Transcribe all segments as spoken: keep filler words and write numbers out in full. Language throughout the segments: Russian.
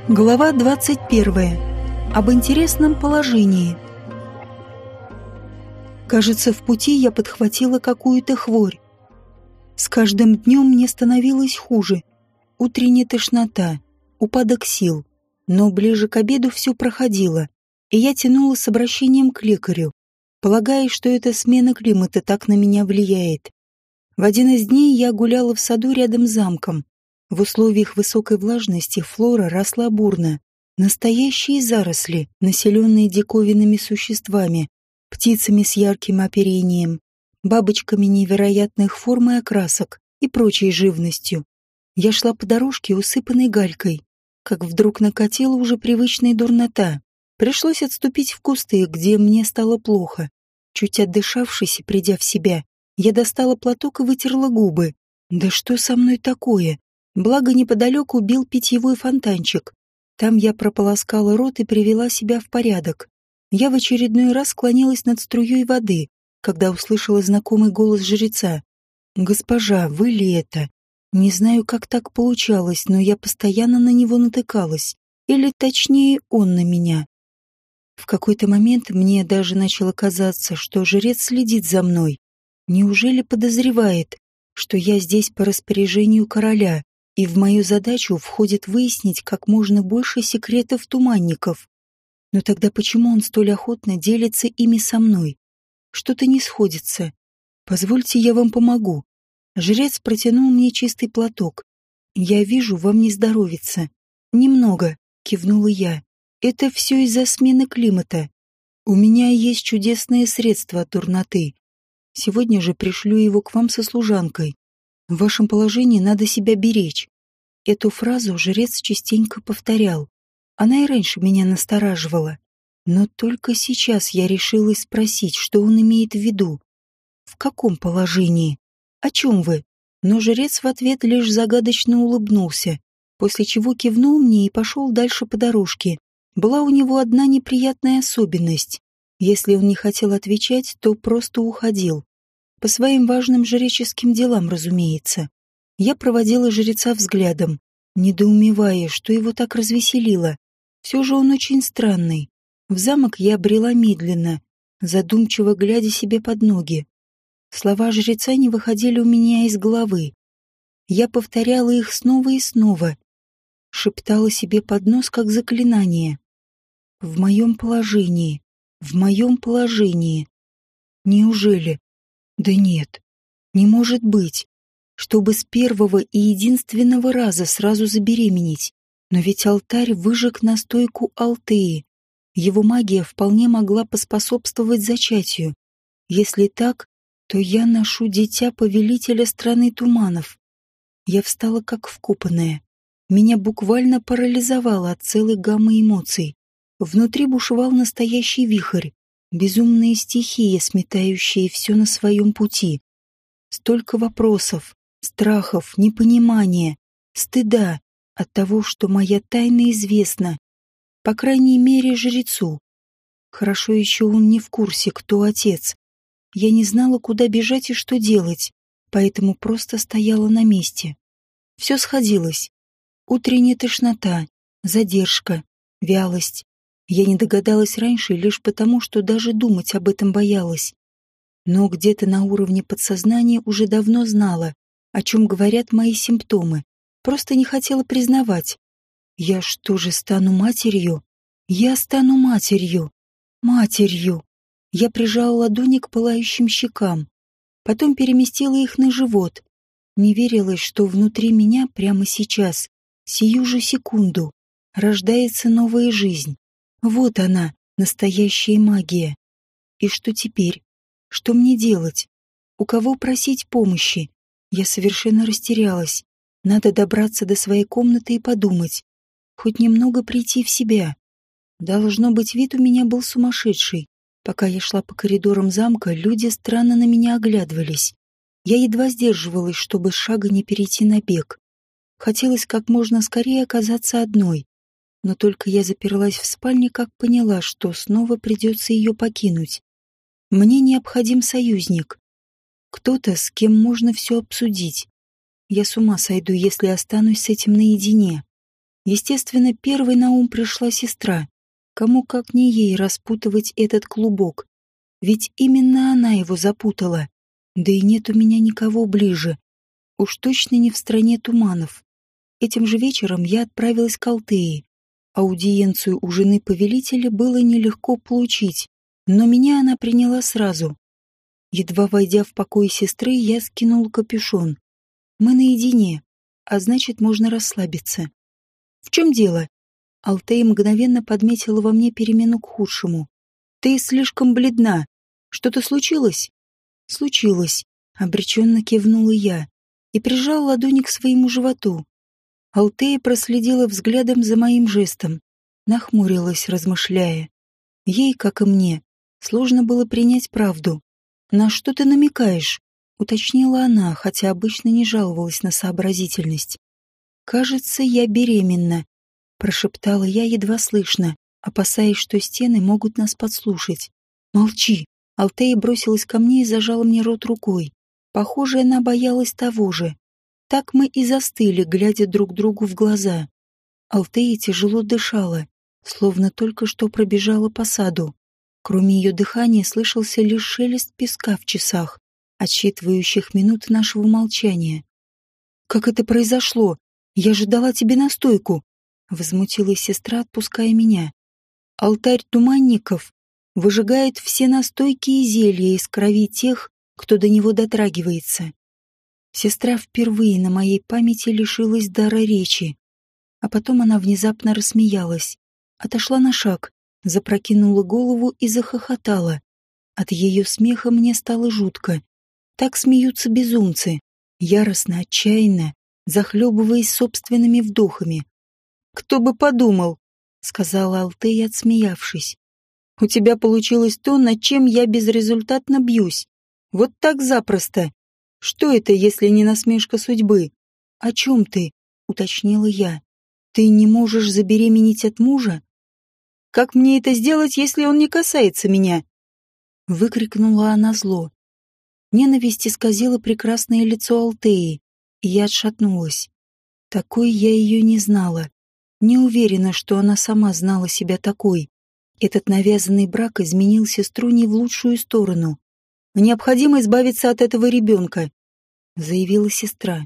Глава двадцать первая. Об интересном положении. Кажется, в пути я подхватила какую-то хворь. С каждым днем мне становилось хуже. Утренняя тошнота, упадок сил. Но ближе к обеду все проходило, и я тянула с обращением к лекарю, полагая, что эта смена климата так на меня влияет. В один из дней я гуляла в саду рядом с замком. В условиях высокой влажности флора росла бурно. Настоящие заросли, населенные диковинными существами, птицами с ярким оперением, бабочками невероятных форм и окрасок и прочей живностью. Я шла по дорожке, усыпанной галькой, как вдруг накатила уже привычная дурнота. Пришлось отступить в кусты, где мне стало плохо. Чуть отдышавшись и придя в себя, я достала платок и вытерла губы. Да что со мной такое? Благо неподалеку бил питьевой фонтанчик. Там я прополоскала рот и привела себя в порядок. Я в очередной раз склонилась над струей воды, когда услышала знакомый голос жреца. «Госпожа, вы ли это? Не знаю, как так получалось, но я постоянно на него натыкалась. Или, точнее, он на меня». В какой-то момент мне даже начало казаться, что жрец следит за мной. Неужели подозревает, что я здесь по распоряжению короля, и в мою задачу входит выяснить как можно больше секретов туманников? Но тогда почему он столь охотно делится ими со мной? Что-то не сходится. Позвольте, я вам помогу. Жрец протянул мне чистый платок. Я вижу, вам не здоровится. Немного, кивнула я. Это все из-за смены климата. У меня есть чудесное средство от дурноты. Сегодня же пришлю его к вам со служанкой. В вашем положении надо себя беречь. Эту фразу жрец частенько повторял. Она и раньше меня настораживала. Но только сейчас я решилась спросить, что он имеет в виду. В каком положении? О чем вы? Но жрец в ответ лишь загадочно улыбнулся, после чего кивнул мне и пошел дальше по дорожке. Была у него одна неприятная особенность. Если он не хотел отвечать, то просто уходил. По своим важным жреческим делам, разумеется. Я проводила жреца взглядом, недоумевая, что его так развеселило. Все же он очень странный. В замок я брела медленно, задумчиво глядя себе под ноги. Слова жреца не выходили у меня из головы. Я повторяла их снова и снова, шептала себе под нос как заклинание. В моем положении, в моем положении. Неужели? Да нет, не может быть, чтобы с первого и единственного раза сразу забеременеть. Но ведь алтарь выжег настойку Алтеи. Его магия вполне могла поспособствовать зачатию. Если так, то я ношу дитя повелителя страны туманов. Я встала как вкопанная. Меня буквально парализовало от целой гаммы эмоций. Внутри бушевал настоящий вихрь, безумные стихии, сметающие все на своем пути. Столько вопросов, страхов, непонимания, стыда от того, что моя тайна известна, по крайней мере, жрецу. Хорошо еще он не в курсе, кто отец. Я не знала, куда бежать и что делать, поэтому просто стояла на месте. Все сходилось. Утренняя тошнота, задержка, вялость. Я не догадалась раньше лишь потому, что даже думать об этом боялась. Но где-то на уровне подсознания уже давно знала, о чем говорят мои симптомы. Просто не хотела признавать. Я что же стану матерью? Я стану матерью. Матерью. Я прижала ладони к пылающим щекам. Потом переместила их на живот. Не верилось, что внутри меня прямо сейчас, сию же секунду, рождается новая жизнь. Вот она, настоящая магия. И что теперь? Что мне делать? У кого просить помощи? Я совершенно растерялась. Надо добраться до своей комнаты и подумать. Хоть немного прийти в себя. Должно быть, вид у меня был сумасшедший. Пока я шла по коридорам замка, люди странно на меня оглядывались. Я едва сдерживалась, чтобы с шага не перейти на бег. Хотелось как можно скорее оказаться одной. Но только я заперлась в спальне, как поняла, что снова придется ее покинуть. Мне необходим союзник. Кто-то, с кем можно все обсудить. Я с ума сойду, если останусь с этим наедине. Естественно, первой на ум пришла сестра. Кому как не ей распутывать этот клубок. Ведь именно она его запутала. Да и нет у меня никого ближе. Уж точно не в стране туманов. Этим же вечером я отправилась к Алтее. Аудиенцию у жены повелителя было нелегко получить, но меня она приняла сразу. Едва войдя в покой сестры, я скинул капюшон. Мы наедине, а значит, можно расслабиться. В чем дело? Алтея мгновенно подметила во мне перемену к худшему. Ты слишком бледна. Что-то случилось? Случилось. Обреченно кивнула я и прижал ладони к своему животу. Алтея проследила взглядом за моим жестом, нахмурилась, размышляя. Ей, как и мне, сложно было принять правду. «На что ты намекаешь?» — уточнила она, хотя обычно не жаловалась на сообразительность. «Кажется, я беременна», — прошептала я едва слышно, опасаясь, что стены могут нас подслушать. «Молчи!» — Алтея бросилась ко мне и зажала мне рот рукой. Похоже, она боялась того же. Так мы и застыли, глядя друг другу в глаза. Алтея тяжело дышала, словно только что пробежала по саду. Кроме ее дыхания слышался лишь шелест песка в часах, отсчитывающих минуты нашего молчания. «Как это произошло? Я же дала тебе настойку!» — возмутилась сестра, отпуская меня. «Алтарь туманников выжигает все настойки и зелья из крови тех, кто до него дотрагивается». Сестра впервые на моей памяти лишилась дара речи, а потом она внезапно рассмеялась, отошла на шаг, запрокинула голову и захохотала. От ее смеха мне стало жутко. Так смеются безумцы, яростно, отчаянно, захлебываясь собственными вдохами. «Кто бы подумал», — сказала Алтея, отсмеявшись. «У тебя получилось то, над чем я безрезультатно бьюсь. Вот так запросто. Что это, если не насмешка судьбы?» «О чем ты?» — уточнила я. «Ты не можешь забеременеть от мужа?» «Как мне это сделать, если он не касается меня?» Выкрикнула она зло. Ненависть исказила прекрасное лицо Алтеи, и я отшатнулась. Такой я ее не знала. Не уверена, что она сама знала себя такой. Этот навязанный брак изменил сестру не в лучшую сторону. «Необходимо избавиться от этого ребенка», — заявила сестра.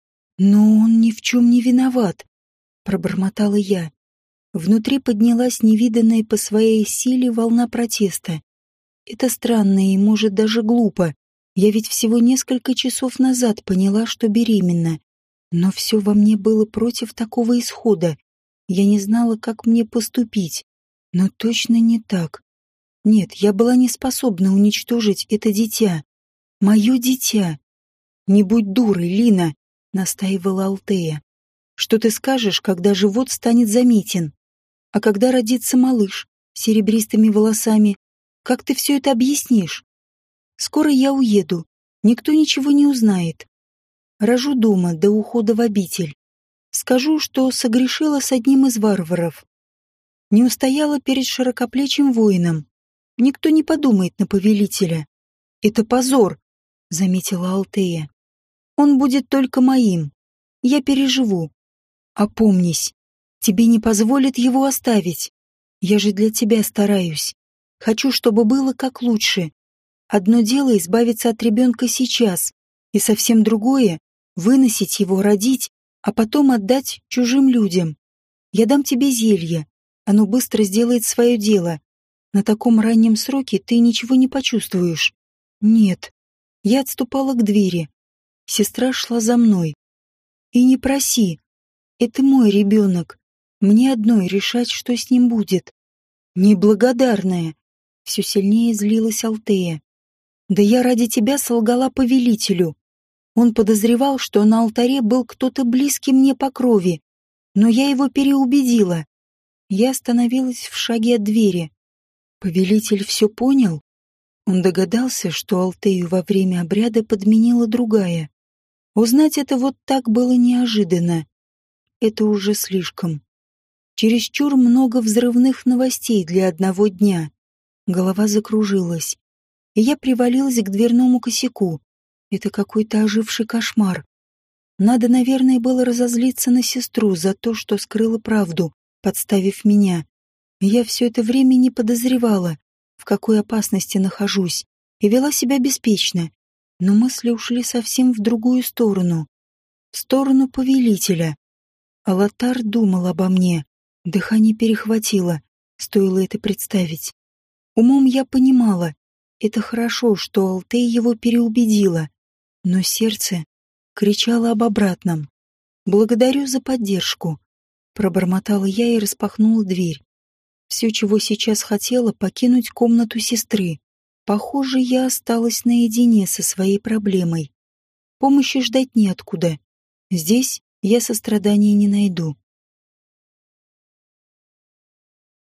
«Но он ни в чем не виноват», — пробормотала я. Внутри поднялась невиданная по своей силе волна протеста. Это странно и, может, даже глупо. Я ведь всего несколько часов назад поняла, что беременна. Но все во мне было против такого исхода. Я не знала, как мне поступить. Но точно не так. Нет, я была не способна уничтожить это дитя. Мое дитя. «Не будь дурой, Лина», — настаивала Алтея. «Что ты скажешь, когда живот станет заметен? А когда родится малыш с серебристыми волосами? Как ты все это объяснишь? Скоро я уеду, никто ничего не узнает. Рожу дома до ухода в обитель. Скажу, что согрешила с одним из варваров. Не устояла перед широкоплечим воином. Никто не подумает на повелителя. Это позор», — заметила Алтея. «Он будет только моим. Я переживу. Опомнись. Тебе не позволят его оставить. Я же для тебя стараюсь. Хочу, чтобы было как лучше. Одно дело избавиться от ребенка сейчас, и совсем другое — выносить его, родить, а потом отдать чужим людям. Я дам тебе зелье. Оно быстро сделает свое дело. На таком раннем сроке ты ничего не почувствуешь». «Нет». Я отступала к двери. Сестра шла за мной. «И не проси. Это мой ребенок. Мне одной решать, что с ним будет». «Неблагодарная!» Все сильнее злилась Алтея. «Да я ради тебя солгала повелителю. Он подозревал, что на алтаре был кто-то близкий мне по крови, но я его переубедила». Я остановилась в шаге от двери. Повелитель все понял? Он догадался, что Алтею во время обряда подменила другая. Узнать это вот так было неожиданно. Это уже слишком. Чересчур много взрывных новостей для одного дня. Голова закружилась, и я привалилась к дверному косяку. Это какой-то оживший кошмар. Надо, наверное, было разозлиться на сестру за то, что скрыла правду, подставив меня. Я все это время не подозревала, в какой опасности нахожусь, и вела себя беспечно. Но мысли ушли совсем в другую сторону. В сторону повелителя. Алатар думал обо мне. Дыхание перехватило, стоило это представить. Умом я понимала, это хорошо, что Алтей его переубедила. Но сердце кричало об обратном. «Благодарю за поддержку», — пробормотала я и распахнула дверь. Все, чего сейчас хотела, покинуть комнату сестры. Похоже, я осталась наедине со своей проблемой. Помощи ждать неоткуда. Здесь я сострадания не найду.